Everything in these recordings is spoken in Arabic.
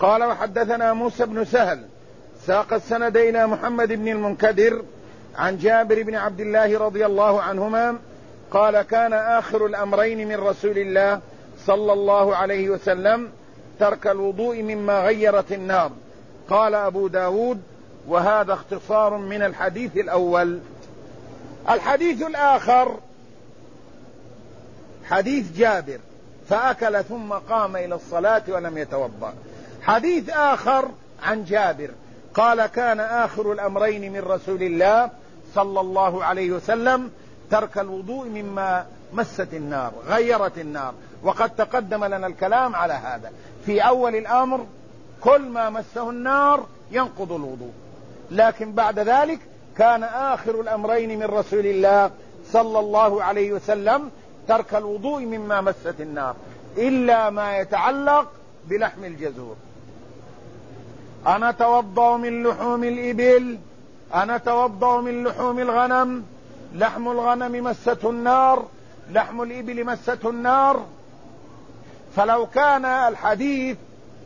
قال وحدثنا موسى بن سهل ساق السند إلى محمد بن المنكدر عن جابر بن عبد الله رضي الله عنهما قال كان آخر الأمرين من رسول الله صلى الله عليه وسلم ترك الوضوء مما غيرت النار. قال أبو داود وهذا اختصار من الحديث الأول. الحديث الآخر حديث جابر فأكل ثم قام إلى الصلاة ولم يتوضأ. حديث آخر عن جابر قال كان آخر الأمرين من رسول الله صلى الله عليه وسلم ترك الوضوء مما مست النار غيرت النار. وقد تقدم لنا الكلام على هذا. في أول الأمر كل ما مسه النار ينقض الوضوء، لكن بعد ذلك كان آخر الأمرين من رسول الله صلى الله عليه وسلم ترك الوضوء مما مست النار إلا ما يتعلق بلحم الجزور. أنا توضأ من لحوم الإبل، أنا توضأ من لحوم الغنم، لحم الغنم مسته النار، لحم الإبل مسته النار. فلو كان الحديث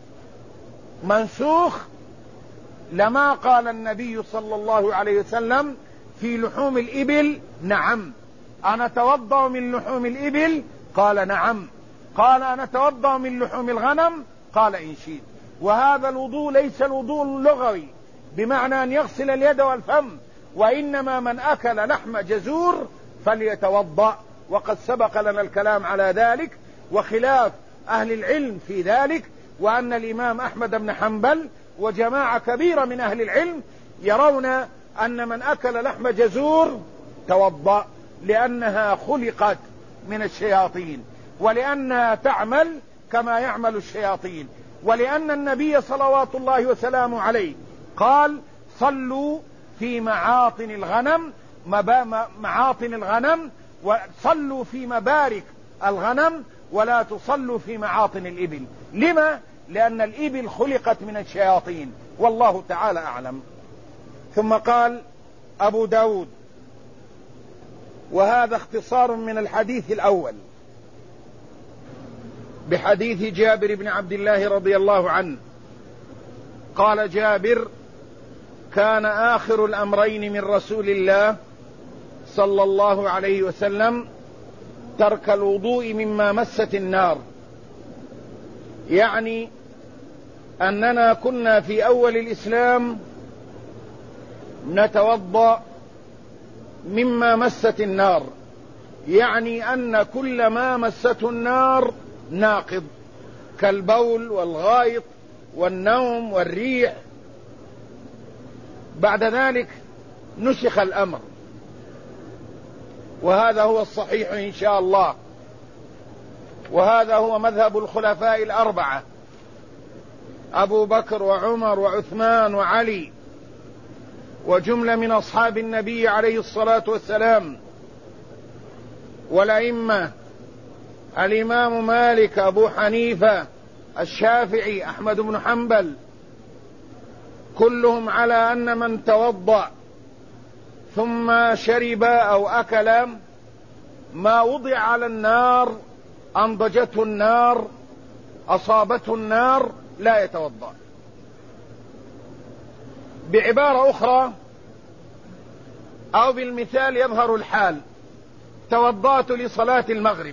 منسوخ لما قال النبي صلى الله عليه وسلم في لحوم الإبل نعم أنا توضأ من لحوم الإبل، قال نعم. قال أنا توضأ من لحوم الغنم، قال إن شئت. وهذا الوضوء ليس الوضوء اللغوي بمعنى أن يغسل اليد والفم، وإنما من أكل لحم جزور فليتوضأ. وقد سبق لنا الكلام على ذلك وخلاف أهل العلم في ذلك، وأن الإمام أحمد بن حنبل وجماعة كبيرة من أهل العلم يرون أن من أكل لحم جزور توضأ، لأنها خلقت من الشياطين، ولأنها تعمل كما يعمل الشياطين، ولأن النبي صلوات الله وسلامه عليه قال صلوا في معاطن الغنم معاطن الغنم وصلوا في مبارك الغنم ولا تصلوا في معاطن الإبل. لما؟ لأن الإبل خلقت من الشياطين، والله تعالى أعلم. ثم قال أبو داود وهذا اختصار من الحديث الأول بحديث جابر بن عبد الله رضي الله عنه. قال جابر كان آخر الأمرين من رسول الله صلى الله عليه وسلم ترك الوضوء مما مست النار، يعني أننا كنا في أول الإسلام نتوضأ مما مست النار، يعني أن كل ما مسته النار ناقض كالبول والغائط والنوم والريح. بعد ذلك نسخ الأمر، وهذا هو الصحيح إن شاء الله، وهذا هو مذهب الخلفاء الأربعة أبو بكر وعمر وعثمان وعلي وجملة من أصحاب النبي عليه الصلاة والسلام، والأئمة الإمام مالك أبو حنيفة الشافعي أحمد بن حنبل، كلهم على أن من توضأ ثم شرب أو أكل ما وضع على النار أنضجته النار أصابته النار لا يتوضأ. بعبارة أخرى أو بالمثال يظهر الحال: توضأت لصلاة المغرب،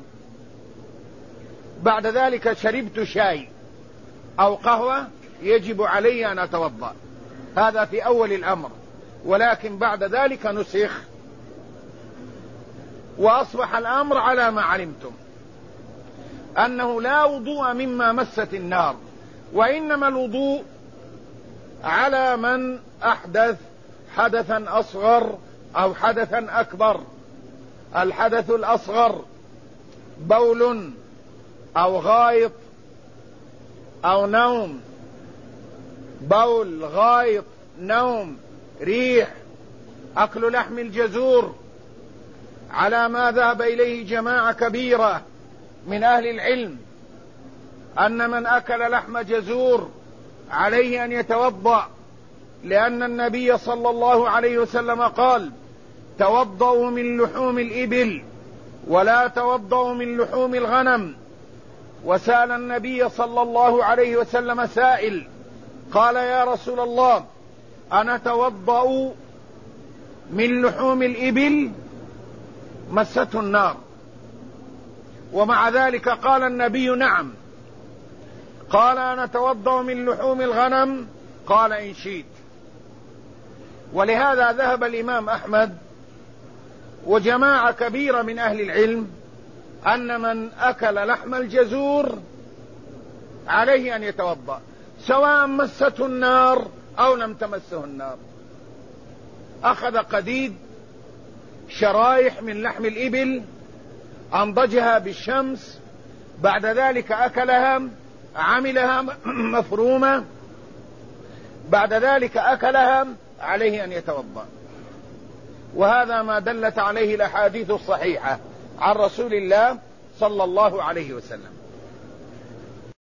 بعد ذلك شربت شاي أو قهوة، يجب علي أن أتوضأ. هذا في أول الأمر، ولكن بعد ذلك نسخ وأصبح الأمر على ما علمتم أنه لا وضوء مما مست النار، وإنما الوضوء على من أحدث حدثا أصغر أو حدثا أكبر. الحدث الأصغر بول أو غائط أو نوم، بول غائط نوم ريح، أكل لحم الجزور، على ما ذهب إليه جماعة كبيرة من أهل العلم أن من أكل لحم جزور عليه أن يتوضأ، لأن النبي صلى الله عليه وسلم قال توضأوا من لحوم الإبل ولا توضأوا من لحوم الغنم. وسأل النبي صلى الله عليه وسلم سائل قال يا رسول الله أنا أتوضأ من لحوم الإبل مسته النار، ومع ذلك قال النبي نعم. قال أنا أتوضأ من لحوم الغنم، قال إن شئت. ولهذا ذهب الإمام أحمد وجماعة كبيرة من أهل العلم أن من أكل لحم الجزور عليه أن يتوضأ سواء مسته النار أو لم تمسه النار. أخذ قديد شرايح من لحم الإبل أنضجها بالشمس، بعد ذلك أكلها، عملها مفرومة، بعد ذلك أكلها، عليه أن يتوضأ. وهذا ما دلت عليه الأحاديث الصحيحة عن رسول الله صلى الله عليه وسلم.